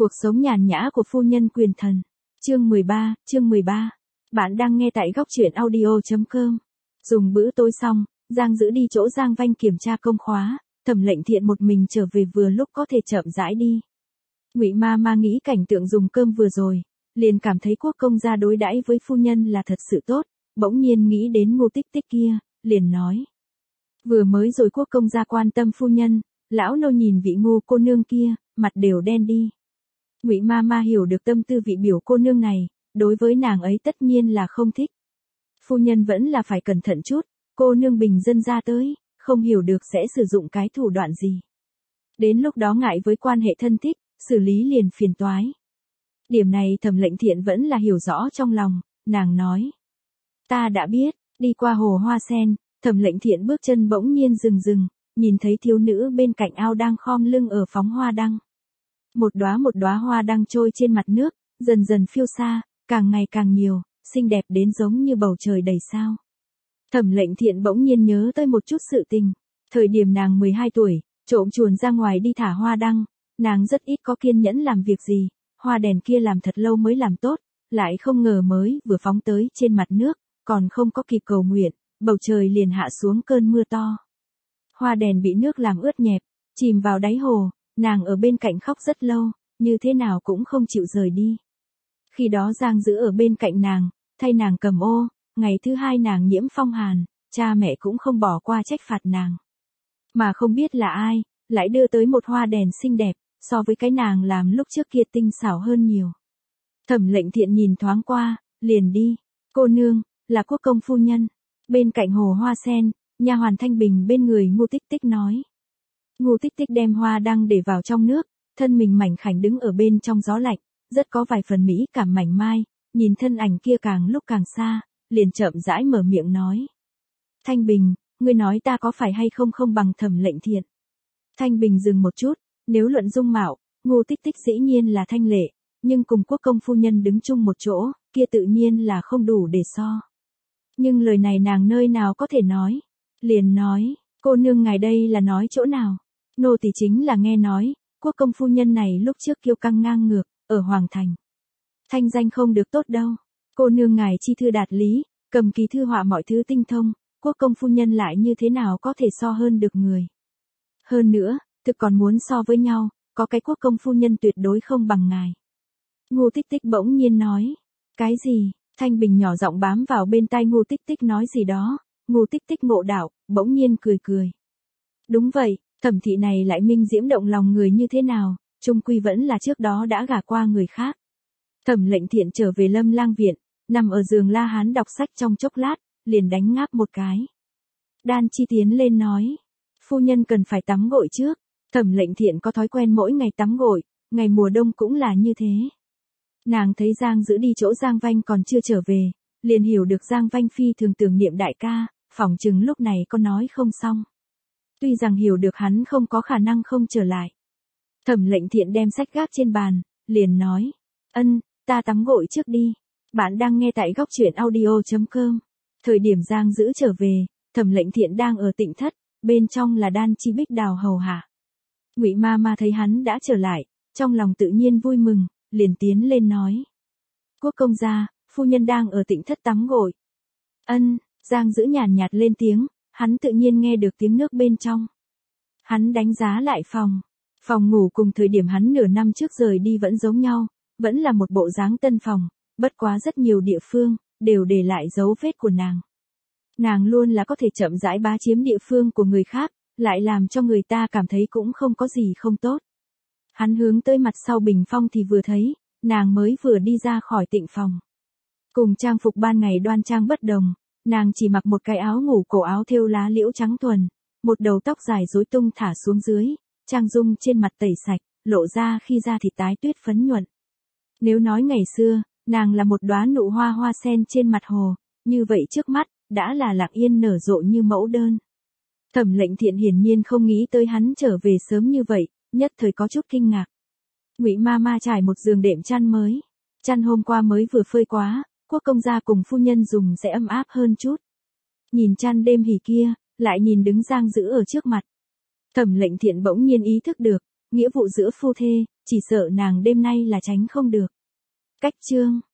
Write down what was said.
Cuộc sống nhàn nhã của phu nhân quyền thần. Chương 13. Bạn đang nghe tại góc truyện audio.com. Dùng bữa tối xong, Giang Dữ đi chỗ Giang Vanh kiểm tra công khóa, Thẩm Lệnh Thiện một mình trở về vừa lúc có thể chậm rãi đi. Ngụy Ma nghĩ cảnh tượng dùng cơm vừa rồi, liền cảm thấy Quốc công gia đối đãi với phu nhân là thật sự tốt, bỗng nhiên nghĩ đến Ngô Tích Tích kia, liền nói: vừa mới rồi Quốc công gia quan tâm phu nhân, lão nô nhìn vị Ngô cô nương kia, mặt đều đen đi. Ngụy Ma hiểu được tâm tư vị biểu cô nương này, đối với nàng ấy tất nhiên là không thích. Phu nhân vẫn là phải cẩn thận chút, cô nương bình dân ra tới, không hiểu được sẽ sử dụng cái thủ đoạn gì. Đến lúc đó ngại với quan hệ thân thích, xử lý liền phiền toái. Điểm này Thẩm Lệnh Thiện vẫn là hiểu rõ trong lòng, nàng nói: ta đã biết. Đi qua hồ hoa sen, Thẩm Lệnh Thiện bước chân bỗng nhiên dừng, nhìn thấy thiếu nữ bên cạnh ao đang khom lưng ở phóng hoa đăng. Một đóa hoa đang trôi trên mặt nước, dần dần phiêu xa, càng ngày càng nhiều, xinh đẹp đến giống như bầu trời đầy sao. Thẩm Lệnh Thiện bỗng nhiên nhớ tới một chút sự tình. Thời điểm nàng 12 tuổi, trộm chuồn ra ngoài đi thả hoa đăng, nàng rất ít có kiên nhẫn làm việc gì, hoa đèn kia làm thật lâu mới làm tốt, lại không ngờ mới vừa phóng tới trên mặt nước, còn không có kịp cầu nguyện, bầu trời liền hạ xuống cơn mưa to. Hoa đèn bị nước làm ướt nhẹp, chìm vào đáy hồ. Nàng ở bên cạnh khóc rất lâu, như thế nào cũng không chịu rời đi. Khi đó Giang Dữ ở bên cạnh nàng, thay nàng cầm ô, ngày thứ hai nàng nhiễm phong hàn, cha mẹ cũng không bỏ qua trách phạt nàng. Mà không biết là ai, lại đưa tới một hoa đèn xinh đẹp, so với cái nàng làm lúc trước kia tinh xảo hơn nhiều. Thẩm Lệnh Thiện nhìn thoáng qua, liền đi. Cô nương, là quốc công phu nhân. Bên cạnh hồ hoa sen, nha hoàn Thanh Bình bên người Ngô Tích Tích nói. Ngô Tích Tích đem hoa đăng để vào trong nước, thân mình mảnh khảnh đứng ở bên trong gió lạnh, rất có vài phần mỹ cảm mảnh mai, nhìn thân ảnh kia càng lúc càng xa, liền chậm rãi mở miệng nói. Thanh Bình, ngươi nói ta có phải hay không không bằng Thẩm Lệnh Thiện. Thanh Bình dừng một chút, nếu luận dung mạo, Ngô Tích Tích dĩ nhiên là thanh lệ, nhưng cùng quốc công phu nhân đứng chung một chỗ, kia tự nhiên là không đủ để so. Nhưng lời này nàng nơi nào có thể nói, liền nói, cô nương ngài đây là nói chỗ nào? Nô tỳ chính là nghe nói, quốc công phu nhân này lúc trước kiêu căng ngang ngược, ở Hoàng Thành. Thanh danh không được tốt đâu. Cô nương ngài chi thư đạt lý, cầm ký thư họa mọi thứ tinh thông, quốc công phu nhân lại như thế nào có thể so hơn được người. Hơn nữa, thực còn muốn so với nhau, có cái quốc công phu nhân tuyệt đối không bằng ngài. Ngô Tích Tích bỗng nhiên nói. Cái gì? Thanh Bình nhỏ giọng bám vào bên tai Ngô Tích Tích nói gì đó. Ngô Tích Tích ngộ đạo, bỗng nhiên cười. Đúng vậy. Thẩm thị này lại minh diễm động lòng người như thế nào, chung quy vẫn là trước đó đã gả qua người khác. Thẩm Lệnh Thiện trở về Lâm Lang viện, nằm ở giường La Hán đọc sách trong chốc lát, liền đánh ngáp một cái. Đan Chi tiến lên nói, phu nhân cần phải tắm gội trước. Thẩm Lệnh Thiện có thói quen mỗi ngày tắm gội, ngày mùa đông cũng là như thế. Nàng thấy Giang Dữ đi chỗ Giang Vanh còn chưa trở về, liền hiểu được Giang Vanh phi thường tưởng niệm đại ca, phỏng chừng lúc này có nói không xong. Tuy rằng hiểu được hắn không có khả năng không trở lại. Thẩm Lệnh Thiện đem sách gác trên bàn, liền nói. Ta tắm gội trước đi. Bạn đang nghe tại góc truyện audio.com. Thời điểm Giang Dữ trở về, Thẩm Lệnh Thiện đang ở tịnh thất, bên trong là Đan Chi Bích Đào hầu hạ. Ngụy Ma thấy hắn đã trở lại, trong lòng tự nhiên vui mừng, liền tiến lên nói. Quốc công gia, phu nhân đang ở tịnh thất tắm gội. Giang Dữ nhàn nhạt lên tiếng. Hắn tự nhiên nghe được tiếng nước bên trong. Hắn đánh giá lại phòng ngủ cùng thời điểm hắn nửa năm trước rời đi vẫn giống nhau, vẫn là một bộ dáng tân phòng, bất quá rất nhiều địa phương, đều để lại dấu vết của nàng. Nàng luôn là có thể chậm rãi bá chiếm địa phương của người khác, lại làm cho người ta cảm thấy cũng không có gì không tốt. Hắn hướng tới mặt sau bình phong thì vừa thấy, nàng mới vừa đi ra khỏi tịnh phòng. Cùng trang phục ban ngày đoan trang bất đồng. Nàng chỉ mặc một cái áo ngủ cổ áo thêu lá liễu trắng thuần, một đầu tóc dài rối tung thả xuống dưới, trang dung trên mặt tẩy sạch, lộ ra khi da thịt tái tuyết phấn nhuận. Nếu nói ngày xưa, nàng là một đóa nụ hoa sen trên mặt hồ, như vậy trước mắt, đã là lặng yên nở rộ như mẫu đơn. Thẩm Lệnh Thiện hiển nhiên không nghĩ tới hắn trở về sớm như vậy, nhất thời có chút kinh ngạc. Ngụy Ma trải một giường đệm chăn mới, chăn hôm qua mới vừa phơi quá. Quốc công gia cùng phu nhân dùng sẽ ấm áp hơn chút. Nhìn chăn đêm hỉ kia, lại nhìn đứng Giang Dữ ở trước mặt. Thẩm Lệnh Thiện bỗng nhiên ý thức được, nghĩa vụ giữa phu thê, chỉ sợ nàng đêm nay là tránh không được. Cách chương